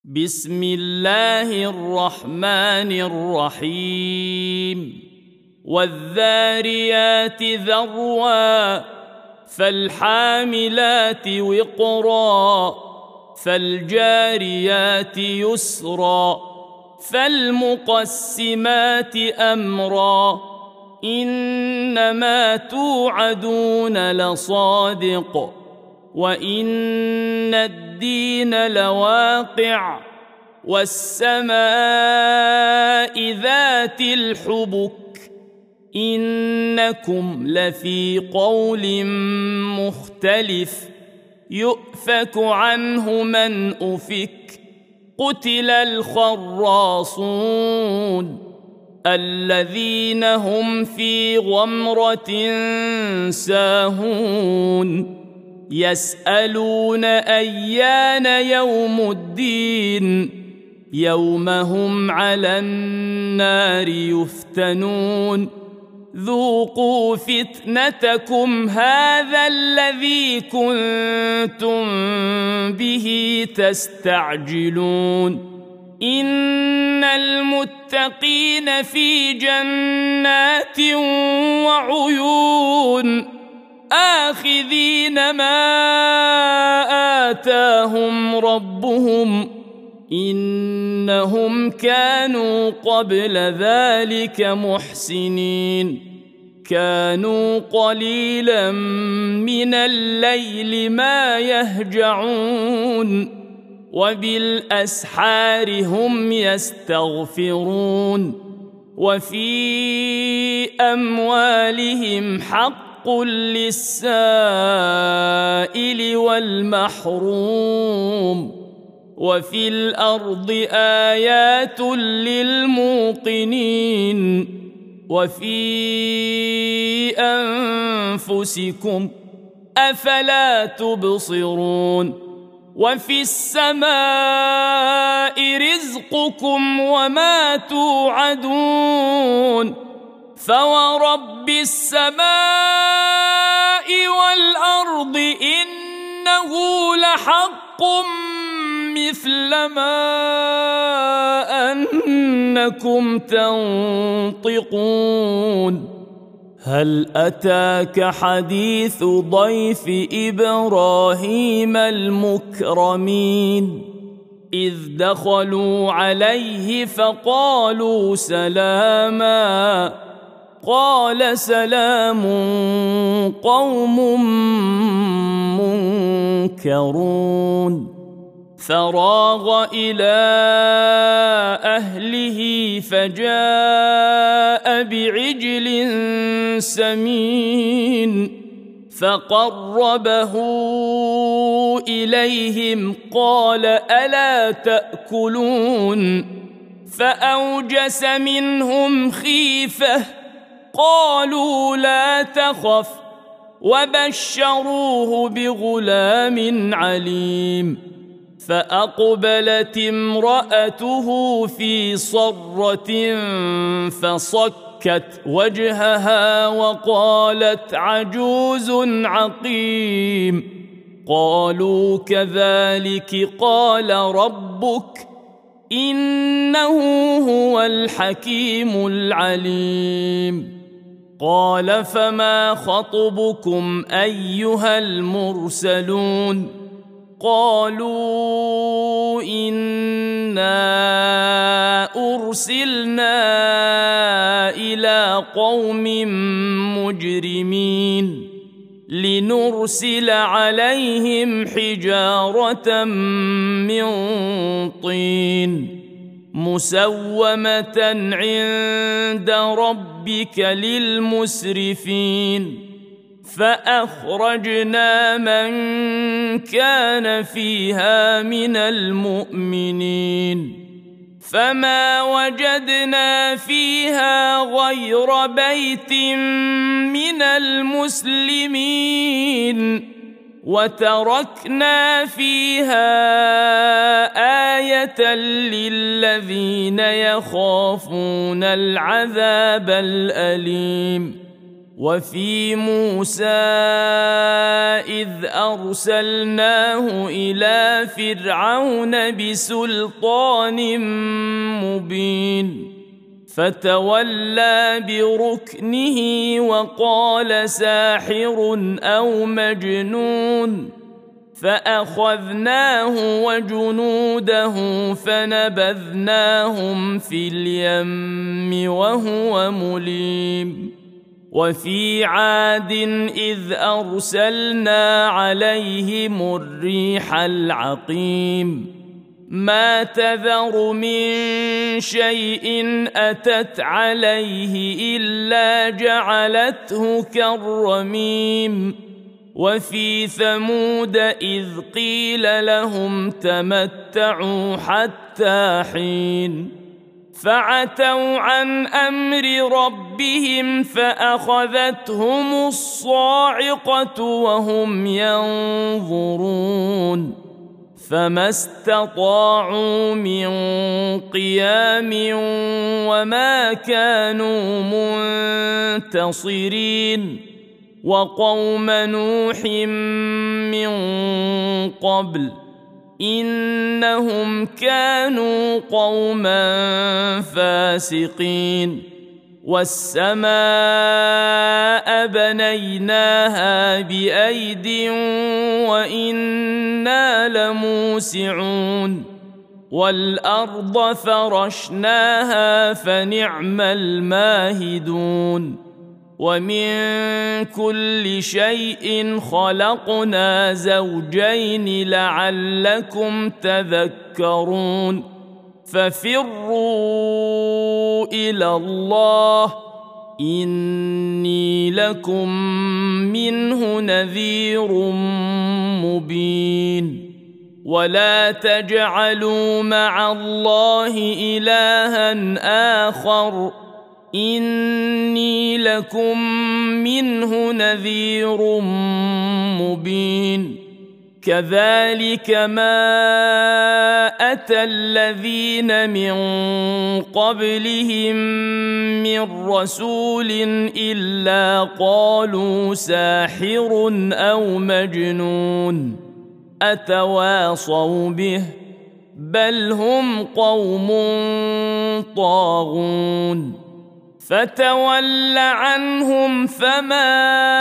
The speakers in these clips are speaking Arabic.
بسم الله الرحمن الرحيم والذاريات ذروا فالحاملات وقرا فالجاريات يسرا فالمقسمات أمرا إنما توعدون لصادق وإن الدين لواقع والسماء ذات الحبك إنكم لفي قول مختلف يؤفك عنه من أفك قتل الخراصون الذين هم في غمرة ساهون يسألون أيان يوم الدين يوم هم على النار يفتنون ذوقوا فتنتكم هذا الذي كنتم به تستعجلون إن المتقين في جنات وعيون آخذين ما آتاهم ربهم إنهم كانوا قبل ذلك محسنين كانوا قليلا من الليل ما يهجعون وبالأسحار هم يستغفرون وفي أموالهم حق للسائل والمحروم وفي الأرض آيات للموقنين وفي أنفسكم أفلا تبصرون وفي السماء رزقكم وما توعدون فورب السماء والأرض إنه لحق مثل ما أنكم تنطقون هل أتاك حديث ضيف إبراهيم المكرمين إذ دخلوا عليه فقالوا سلاما قال سلام قوم منكرون فراغ إلى أهله فجاء بعجل سمين فقربه إليهم قال ألا تأكلون فأوجس منهم خيفة قالوا لا تخف وبشروه بغلام عليم فأقبلت امرأته في صرة فصكت وجهها وقالت عجوز عقيم قالوا كذلك قال ربك إنه هو الحكيم العليم قال فما خطبكم أيها المرسلون قالوا إنا أرسلنا إلى قوم مجرمين لنرسل عليهم حجارة من طين مسومة عند ربك للمسرفين فأخرجنا من كان فيها من المؤمنين فما وجدنا فيها غير بيت من المسلمين وتركنا فيها آية للذين يخافون العذاب الأليم وفي موسى إذ أرسلناه إلى فرعون بسلطان مبين فتولى بركنه وقال ساحر أو مجنون فأخذناه وجنوده فنبذناهم في اليم وهو مليم وفي عاد إذ أرسلنا عليهم الريح العقيم ما تذر من شيء أتت عليه إلا جعلته كالرميم وفي ثمود إذ قيل لهم تمتعوا حتى حين فعتوا عن أمر ربهم فأخذتهم الصاعقة وهم ينظرون فما استطاعوا من قيام وما كانوا منتصرين وقوم نوح من قبل إنهم كانوا قوما فاسقين والسماء بنيناها بأيد وإنا لموسعون والأرض فرشناها فنعم الماهدون ومن كل شيء خلقنا زوجين لعلكم تذكرون ففروا إلى الله إني لكم منه نذير مبين ولا تجعلوا مع الله إلها آخر إني لكم منه نذير مبين كذلك ما أتى الذين من قبلهم من رسول إلا قالوا ساحر أو مجنون أتواصوا به بل هم قوم طاغون فتول عنهم فما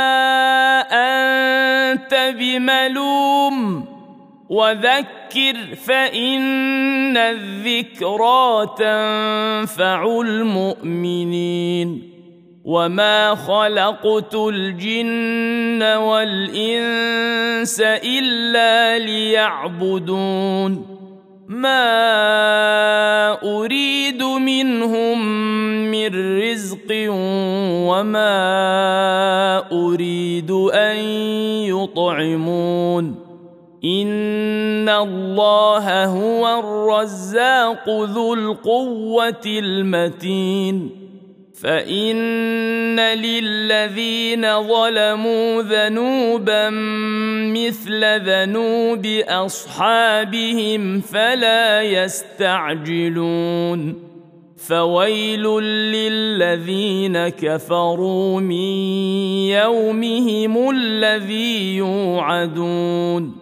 أنت بملوم وذكر فإن الذكرى تنفع المؤمنين وما خلقت الجن والإنس إلا ليعبدون ما أريد منهم من رزق وما أريد أن يطعمون إن الله هو الرزاق ذو القوة المتين فإن للذين ظلموا ذنوبا مثل ذنوب أصحابهم فلا يستعجلون فويل للذين كفروا من يومهم الذي يوعدون